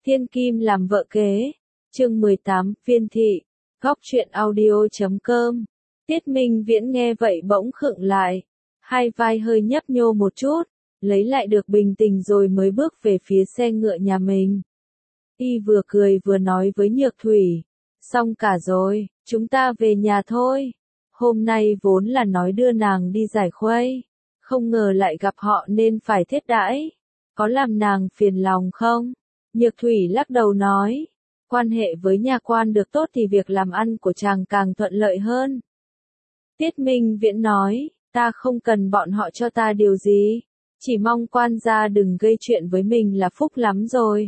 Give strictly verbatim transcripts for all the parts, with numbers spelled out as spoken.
Thiên Kim làm vợ kế. Chương mười tám, Viên thị. Góc truyện audio chấm com. Tiết Minh Viễn nghe vậy bỗng khựng lại, hai vai hơi nhấp nhô một chút, lấy lại được bình tĩnh rồi mới bước về phía xe ngựa nhà mình. Y vừa cười vừa nói với Nhược Thủy, xong cả rồi, chúng ta về nhà thôi. Hôm nay vốn là nói đưa nàng đi giải khuây, không ngờ lại gặp họ nên phải thiết đãi. Có làm nàng phiền lòng không? Nhược Thủy lắc đầu nói, quan hệ với nhà quan được tốt thì việc làm ăn của chàng càng thuận lợi hơn. Tiết Minh Viễn nói, ta không cần bọn họ cho ta điều gì, chỉ mong quan gia đừng gây chuyện với mình là phúc lắm rồi.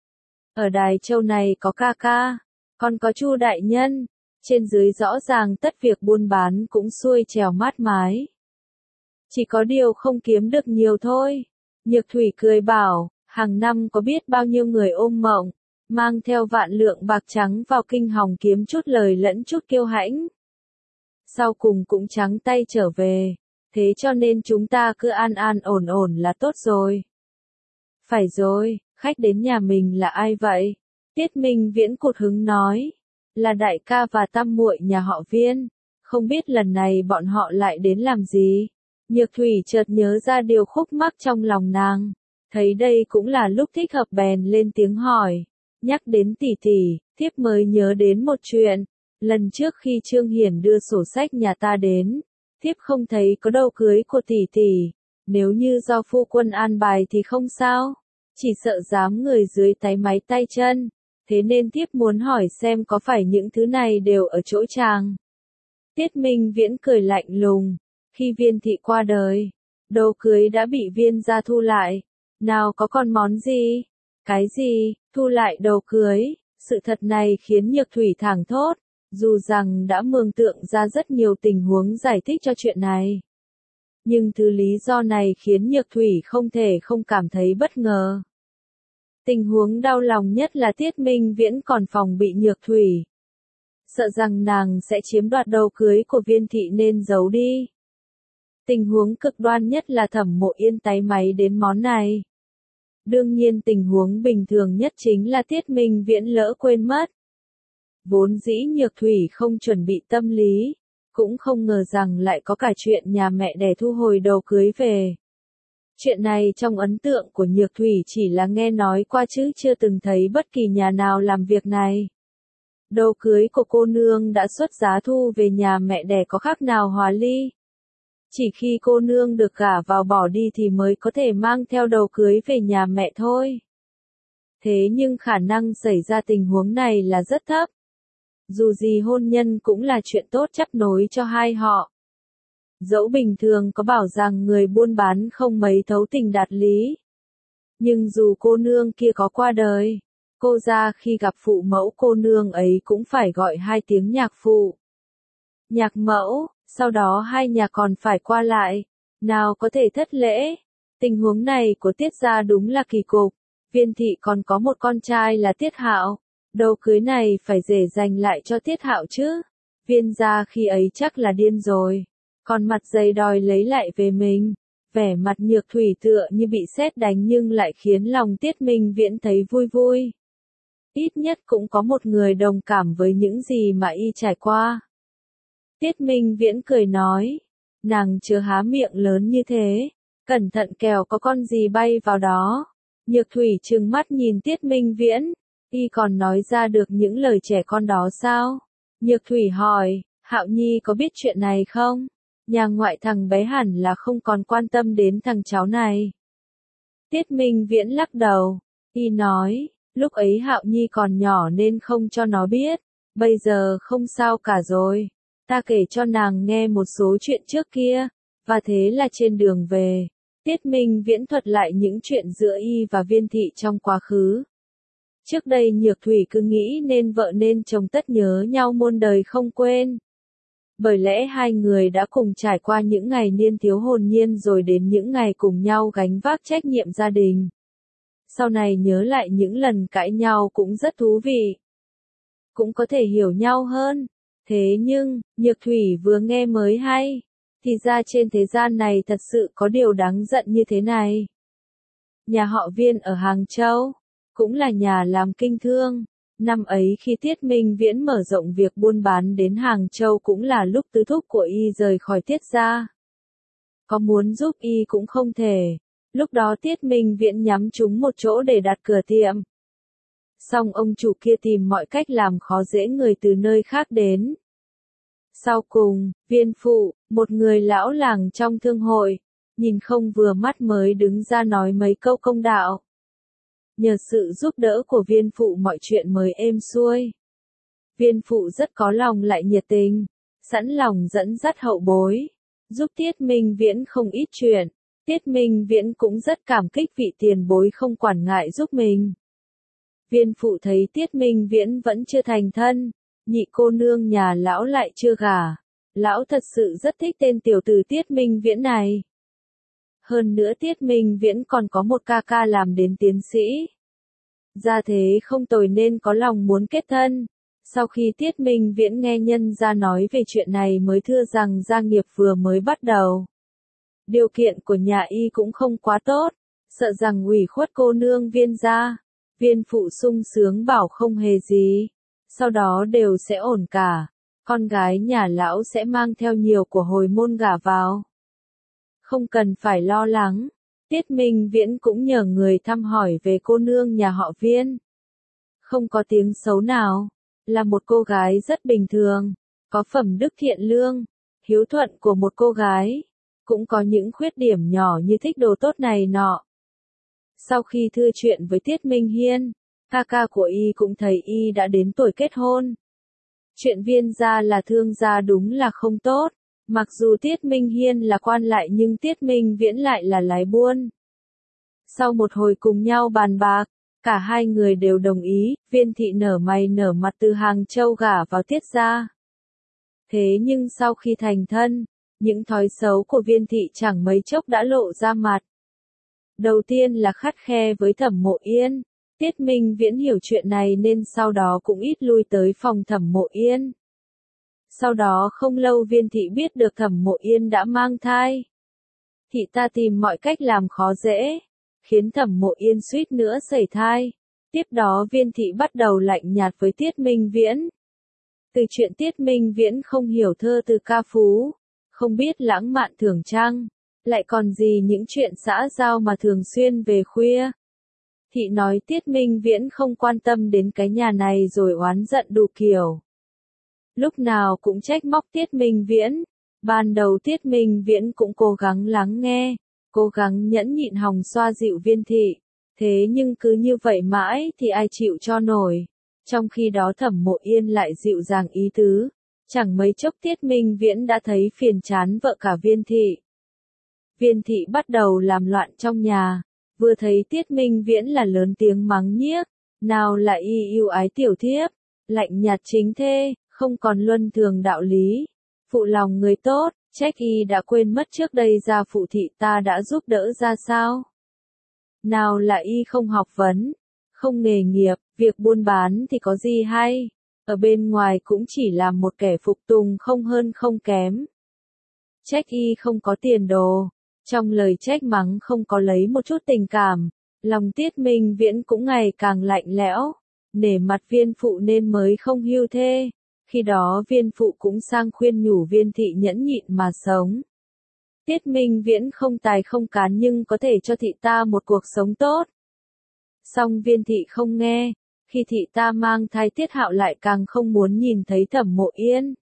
Ở Đài Châu này có ca ca, còn có Chu đại nhân, trên dưới rõ ràng tất việc buôn bán cũng xuôi trèo mát mái. Chỉ có điều không kiếm được nhiều thôi. Nhược Thủy cười bảo, hàng năm có biết bao nhiêu người ôm mộng, mang theo vạn lượng bạc trắng vào kinh hồng kiếm chút lời lẫn chút kiêu hãnh. Sau cùng cũng trắng tay trở về, thế cho nên chúng ta cứ an an ổn ổn là tốt rồi. Phải rồi, khách đến nhà mình là ai vậy? Tiết Minh Viễn cụt hứng nói, là đại ca và tam muội nhà họ Viên, không biết lần này bọn họ lại đến làm gì. Nhược Thủy chợt nhớ ra điều khúc mắc trong lòng nàng, thấy đây cũng là lúc thích hợp bèn lên tiếng hỏi, nhắc đến tỷ tỷ, thiếp mới nhớ đến một chuyện, lần trước khi Trương Hiển đưa sổ sách nhà ta đến, thiếp không thấy có đâu cưới của tỷ tỷ, nếu như do phu quân an bài thì không sao, chỉ sợ dám người dưới táy máy tay chân, thế nên thiếp muốn hỏi xem có phải những thứ này đều ở chỗ chàng. Tiết Minh Viễn cười lạnh lùng, khi Viên thị qua đời, đồ cưới đã bị Viên gia thu lại, nào có còn món gì? Cái gì, thu lại đồ cưới? Sự thật này khiến Nhược Thủy thảng thốt, dù rằng đã mường tượng ra rất nhiều tình huống giải thích cho chuyện này. Nhưng thứ lý do này khiến Nhược Thủy không thể không cảm thấy bất ngờ. Tình huống đau lòng nhất là Tiết Minh Viễn còn phòng bị Nhược Thủy. Sợ rằng nàng sẽ chiếm đoạt đồ cưới của Viên thị nên giấu đi. Tình huống cực đoan nhất là Thẩm Mộ Yên táy máy đến món này. Đương nhiên tình huống bình thường nhất chính là Tiết Minh Viễn lỡ quên mất. Vốn dĩ Nhược Thủy không chuẩn bị tâm lý, cũng không ngờ rằng lại có cả chuyện nhà mẹ đẻ thu hồi đồ cưới về. Chuyện này trong ấn tượng của Nhược Thủy chỉ là nghe nói qua chứ chưa từng thấy bất kỳ nhà nào làm việc này. Đồ cưới của cô nương đã xuất giá thu về nhà mẹ đẻ có khác nào hòa ly. Chỉ khi cô nương được gả vào bỏ đi thì mới có thể mang theo đồ cưới về nhà mẹ thôi. Thế nhưng khả năng xảy ra tình huống này là rất thấp. Dù gì hôn nhân cũng là chuyện tốt chấp nối cho hai họ. Dẫu bình thường có bảo rằng người buôn bán không mấy thấu tình đạt lý. Nhưng dù cô nương kia có qua đời, cô ra khi gặp phụ mẫu cô nương ấy cũng phải gọi hai tiếng nhạc phụ. Nhạc mẫu, sau đó hai nhà còn phải qua lại, nào có thể thất lễ. Tình huống này của Tiết gia đúng là kỳ cục. Viên thị còn có một con trai là Tiết Hạo, đồ cưới này phải dễ dành lại cho Tiết Hạo chứ. Viên gia khi ấy chắc là điên rồi, còn mặt dày đòi lấy lại về mình. Vẻ mặt Nhược Thủy tựa như bị sét đánh nhưng lại khiến lòng Tiết Minh Viễn thấy vui vui. Ít nhất cũng có một người đồng cảm với những gì mà y trải qua. Tiết Minh Viễn cười nói, nàng chưa há miệng lớn như thế, cẩn thận kẻo có con gì bay vào đó. Nhược Thủy trừng mắt nhìn Tiết Minh Viễn, y còn nói ra được những lời trẻ con đó sao? Nhược Thủy hỏi, Hạo Nhi có biết chuyện này không? Nhà ngoại thằng bé hẳn là không còn quan tâm đến thằng cháu này. Tiết Minh Viễn lắc đầu, y nói, lúc ấy Hạo Nhi còn nhỏ nên không cho nó biết, bây giờ không sao cả rồi. Ta kể cho nàng nghe một số chuyện trước kia, và thế là trên đường về, Tiết Minh Viễn thuật lại những chuyện giữa y và Viên thị trong quá khứ. Trước đây Nhược Thủy cứ nghĩ nên vợ nên chồng tất nhớ nhau muôn đời không quên. Bởi lẽ hai người đã cùng trải qua những ngày niên thiếu hồn nhiên rồi đến những ngày cùng nhau gánh vác trách nhiệm gia đình. Sau này nhớ lại những lần cãi nhau cũng rất thú vị. Cũng có thể hiểu nhau hơn. Thế nhưng, Nhược Thủy vừa nghe mới hay, thì ra trên thế gian này thật sự có điều đáng giận như thế này. Nhà họ Viên ở Hàng Châu, cũng là nhà làm kinh thương. Năm ấy khi Tiết Minh Viễn mở rộng việc buôn bán đến Hàng Châu cũng là lúc tứ thúc của y rời khỏi Tiết gia. Có muốn giúp y cũng không thể. Lúc đó Tiết Minh Viễn nhắm trúng một chỗ để đặt cửa tiệm. Xong ông chủ kia tìm mọi cách làm khó dễ người từ nơi khác đến. Sau cùng, Viên phụ, một người lão làng trong thương hội, nhìn không vừa mắt mới đứng ra nói mấy câu công đạo. Nhờ sự giúp đỡ của Viên phụ mọi chuyện mới êm xuôi. Viên phụ rất có lòng lại nhiệt tình, sẵn lòng dẫn dắt hậu bối, giúp Tiết Minh Viễn không ít chuyện. Tiết Minh Viễn cũng rất cảm kích vị tiền bối không quản ngại giúp mình. Viên phụ thấy Tiết Minh Viễn vẫn chưa thành thân, nhị cô nương nhà lão lại chưa gả. Lão thật sự rất thích tên tiểu tử Tiết Minh Viễn này. Hơn nữa Tiết Minh Viễn còn có một ca ca làm đến tiến sĩ. Gia thế không tồi nên có lòng muốn kết thân. Sau khi Tiết Minh Viễn nghe nhân gia nói về chuyện này mới thưa rằng gia nghiệp vừa mới bắt đầu. Điều kiện của nhà y cũng không quá tốt, sợ rằng ủy khuất cô nương Viên gia. Viên phụ sung sướng bảo không hề gì, sau đó đều sẽ ổn cả, con gái nhà lão sẽ mang theo nhiều của hồi môn gả vào. Không cần phải lo lắng, Tiết Minh Viễn cũng nhờ người thăm hỏi về cô nương nhà họ Viên. Không có tiếng xấu nào, là một cô gái rất bình thường, có phẩm đức thiện lương, hiếu thuận của một cô gái, cũng có những khuyết điểm nhỏ như thích đồ tốt này nọ. Sau khi thưa chuyện với Tiết Minh Hiên, ca ca của y cũng thấy y đã đến tuổi kết hôn. Chuyện Viên gia là thương gia đúng là không tốt, mặc dù Tiết Minh Hiên là quan lại nhưng Tiết Minh Viễn lại là lái buôn. Sau một hồi cùng nhau bàn bạc, cả hai người đều đồng ý, Viên thị nở mày nở mặt từ Hàng Châu gả vào Tiết gia. Thế nhưng sau khi thành thân, những thói xấu của Viên thị chẳng mấy chốc đã lộ ra mặt. Đầu tiên là khắt khe với Thẩm Mộ Yên. Tiết Minh Viễn hiểu chuyện này nên sau đó cũng ít lui tới phòng Thẩm Mộ Yên. Sau đó không lâu Viên thị biết được Thẩm Mộ Yên đã mang thai. Thị ta tìm mọi cách làm khó dễ, khiến Thẩm Mộ Yên suýt nữa sẩy thai. Tiếp đó Viên thị bắt đầu lạnh nhạt với Tiết Minh Viễn. Từ chuyện Tiết Minh Viễn không hiểu thơ từ ca phú, không biết lãng mạn thưởng trăng, lại còn gì những chuyện xã giao mà thường xuyên về khuya. Thị nói Tiết Minh Viễn không quan tâm đến cái nhà này rồi oán giận đủ kiểu. Lúc nào cũng trách móc Tiết Minh Viễn. Ban đầu Tiết Minh Viễn cũng cố gắng lắng nghe, cố gắng nhẫn nhịn hòng xoa dịu Viên thị. Thế nhưng cứ như vậy mãi thì ai chịu cho nổi. Trong khi đó Thẩm Mộ Yên lại dịu dàng ý tứ. Chẳng mấy chốc Tiết Minh Viễn đã thấy phiền chán vợ cả Viên thị. Viên thị bắt đầu làm loạn trong nhà. Vừa thấy Tiết Minh Viễn là lớn tiếng mắng nhiếc, nào là y yêu ái tiểu thiếp, lạnh nhạt chính thê, không còn luân thường đạo lý, phụ lòng người tốt, trách y đã quên mất trước đây gia phụ thị ta đã giúp đỡ ra sao. Nào là y không học vấn, không nghề nghiệp, việc buôn bán thì có gì hay, ở bên ngoài cũng chỉ là một kẻ phục tùng không hơn không kém. Trách y không có tiền đồ. Trong lời trách mắng không có lấy một chút tình cảm, lòng Tiết Minh Viễn cũng ngày càng lạnh lẽo, nể mặt Viên phụ nên mới không hưu thê. Khi đó Viên phụ cũng sang khuyên nhủ Viên thị nhẫn nhịn mà sống. Tiết Minh Viễn không tài không cán nhưng có thể cho thị ta một cuộc sống tốt. Song Viên thị không nghe, khi thị ta mang thai Tiết Hạo lại càng không muốn nhìn thấy Thẩm Mộ Yên.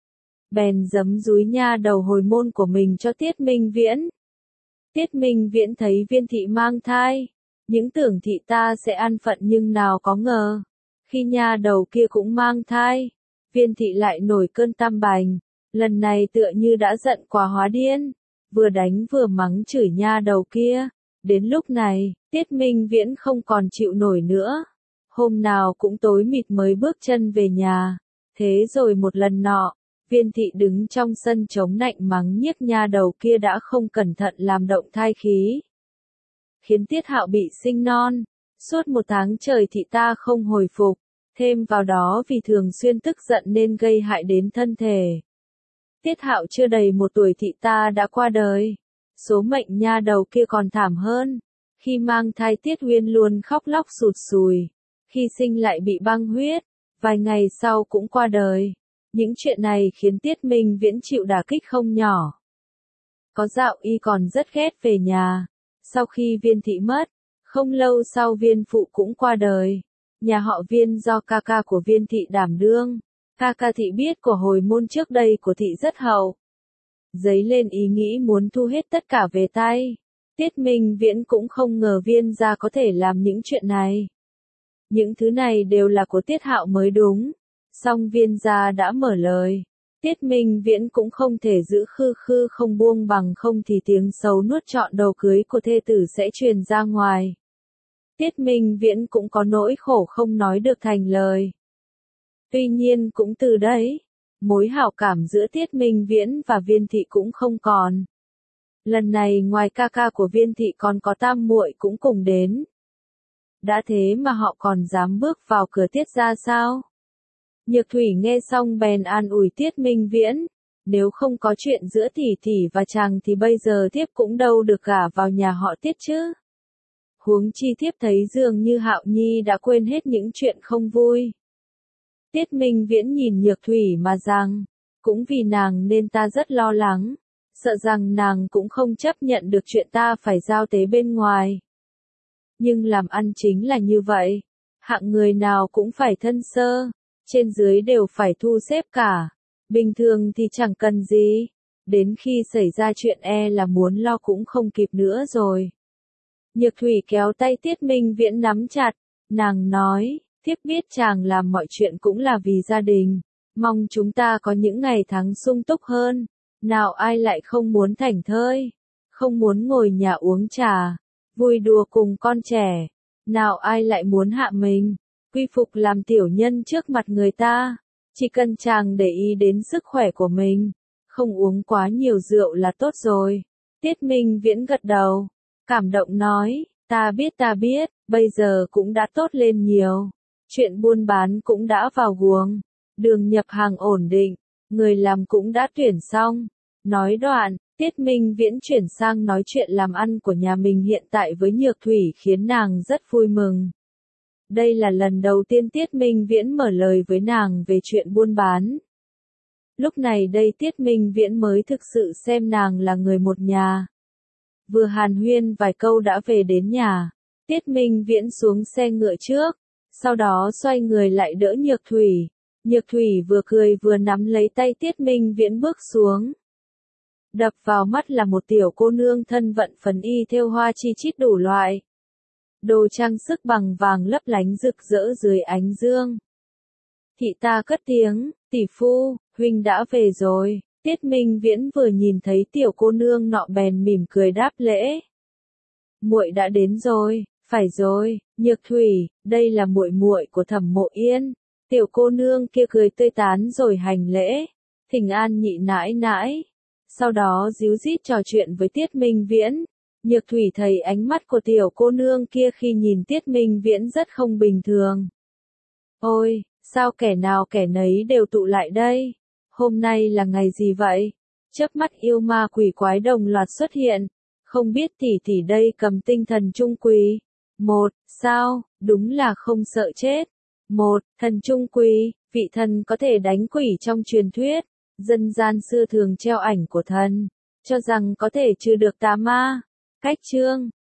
Bèn giấm dúi nha đầu hồi môn của mình cho Tiết Minh Viễn. Tiết Minh Viễn thấy Viên thị mang thai, những tưởng thị ta sẽ an phận nhưng nào có ngờ. Khi nha đầu kia cũng mang thai, Viên thị lại nổi cơn tam bành, lần này tựa như đã giận quá hóa điên, vừa đánh vừa mắng chửi nha đầu kia. Đến lúc này, Tiết Minh Viễn không còn chịu nổi nữa. Hôm nào cũng tối mịt mới bước chân về nhà. Thế rồi một lần nọ, Viên thị đứng trong sân chống nạnh mắng nhiếc nha đầu kia đã không cẩn thận làm động thai khí, khiến Tiết Hạo bị sinh non. Suốt một tháng trời thị ta không hồi phục, thêm vào đó vì thường xuyên tức giận nên gây hại đến thân thể. Tiết Hạo chưa đầy một tuổi thị ta đã qua đời. Số mệnh nha đầu kia còn thảm hơn. Khi mang thai Tiết Huyên luôn khóc lóc sụt sùi. Khi sinh lại bị băng huyết. Vài ngày sau cũng qua đời. Những chuyện này khiến Tiết Minh Viễn chịu đả kích không nhỏ. Có dạo y còn rất ghét về nhà. Sau khi Viên thị mất, không lâu sau Viên phụ cũng qua đời. Nhà họ Viên do ca ca của Viên thị đảm đương. Ca ca thị biết của hồi môn trước đây của thị rất hậu. Dấy lên ý nghĩ muốn thu hết tất cả về tay. Tiết Minh Viễn cũng không ngờ Viên gia có thể làm những chuyện này. Những thứ này đều là của Tiết Hạo mới đúng. Song Viên gia đã mở lời. Tiết Minh Viễn cũng không thể giữ khư khư không buông, bằng không thì tiếng xấu nuốt trọn đầu cưới của thê tử sẽ truyền ra ngoài. Tiết Minh Viễn cũng có nỗi khổ không nói được thành lời. Tuy nhiên cũng từ đấy, mối hảo cảm giữa Tiết Minh Viễn và Viên thị cũng không còn. Lần này ngoài ca ca của Viên thị còn có tam muội cũng cùng đến. Đã thế mà họ còn dám bước vào cửa Tiết gia sao? Nhược Thủy nghe xong bèn an ủi Tiết Minh Viễn, nếu không có chuyện giữa tỷ tỷ và chàng thì bây giờ thiếp cũng đâu được gả vào nhà họ Tiết chứ. Huống chi thiếp thấy dường như Hạo Nhi đã quên hết những chuyện không vui. Tiết Minh Viễn nhìn Nhược Thủy mà rằng, cũng vì nàng nên ta rất lo lắng, sợ rằng nàng cũng không chấp nhận được chuyện ta phải giao tế bên ngoài. Nhưng làm ăn chính là như vậy, hạng người nào cũng phải thân sơ, trên dưới đều phải thu xếp cả, bình thường thì chẳng cần gì, đến khi xảy ra chuyện e là muốn lo cũng không kịp nữa rồi. Nhược Thủy kéo tay Tiết Minh Viễn nắm chặt, nàng nói, thiếp biết chàng làm mọi chuyện cũng là vì gia đình, mong chúng ta có những ngày tháng sung túc hơn, nào ai lại không muốn thảnh thơi, không muốn ngồi nhà uống trà, vui đùa cùng con trẻ, nào ai lại muốn hạ mình, quy phục làm tiểu nhân trước mặt người ta, chỉ cần chàng để ý đến sức khỏe của mình, không uống quá nhiều rượu là tốt rồi. Tiết Minh Viễn gật đầu, cảm động nói, ta biết ta biết, bây giờ cũng đã tốt lên nhiều, chuyện buôn bán cũng đã vào guồng, đường nhập hàng ổn định, người làm cũng đã tuyển xong. Nói đoạn, Tiết Minh Viễn chuyển sang nói chuyện làm ăn của nhà mình hiện tại với Nhược Thủy khiến nàng rất vui mừng. Đây là lần đầu tiên Tiết Minh Viễn mở lời với nàng về chuyện buôn bán. Lúc này đây Tiết Minh Viễn mới thực sự xem nàng là người một nhà. Vừa hàn huyên vài câu đã về đến nhà, Tiết Minh Viễn xuống xe ngựa trước, sau đó xoay người lại đỡ Nhược Thủy. Nhược Thủy vừa cười vừa nắm lấy tay Tiết Minh Viễn bước xuống. Đập vào mắt là một tiểu cô nương thân vận phấn y thêu hoa chi chít đủ loại. Đồ trang sức bằng vàng lấp lánh rực rỡ dưới ánh dương. Thị ta cất tiếng, tỷ phu, huynh đã về rồi. Tiết Minh Viễn vừa nhìn thấy tiểu cô nương nọ bèn mỉm cười đáp lễ. Muội đã đến rồi, phải rồi, Nhược Thủy, đây là muội muội của Thẩm Mộ Yên. Tiểu cô nương kia cười tươi tán rồi hành lễ, thỉnh an nhị nãi nãi. Sau đó díu dít trò chuyện với Tiết Minh Viễn. Nhược Thủy thấy ánh mắt của tiểu cô nương kia khi nhìn Tiết Minh Viễn rất không bình thường. Ôi, sao kẻ nào kẻ nấy đều tụ lại đây? Hôm nay là ngày gì vậy? Chớp mắt yêu ma quỷ quái đồng loạt xuất hiện. Không biết tỷ tỷ đây cầm tinh thần trung quỷ. Một, sao, đúng là không sợ chết. Một, thần trung quỷ, vị thần có thể đánh quỷ trong truyền thuyết. Dân gian xưa thường treo ảnh của thần, cho rằng có thể trừ được tà ma. Cách chương